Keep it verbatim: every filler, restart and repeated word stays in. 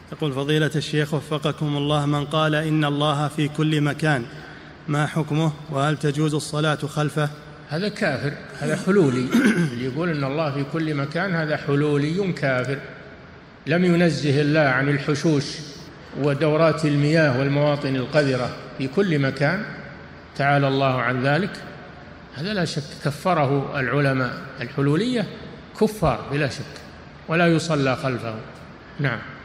يقول فضيلة الشيخ وفقكم الله، من قال إن الله في كل مكان ما حكمه، وهل تجوز الصلاة خلفه؟ هذا كافر، هذا حلولي. اللي يقول إن الله في كل مكان هذا حلولي كافر، لم ينزه الله عن الحشوش ودورات المياه والمواطن القذرة في كل مكان، تعالى الله عن ذلك. هذا لا شك كفره العلماء، الحلولية كفار بلا شك، ولا يصلى خلفه. نعم.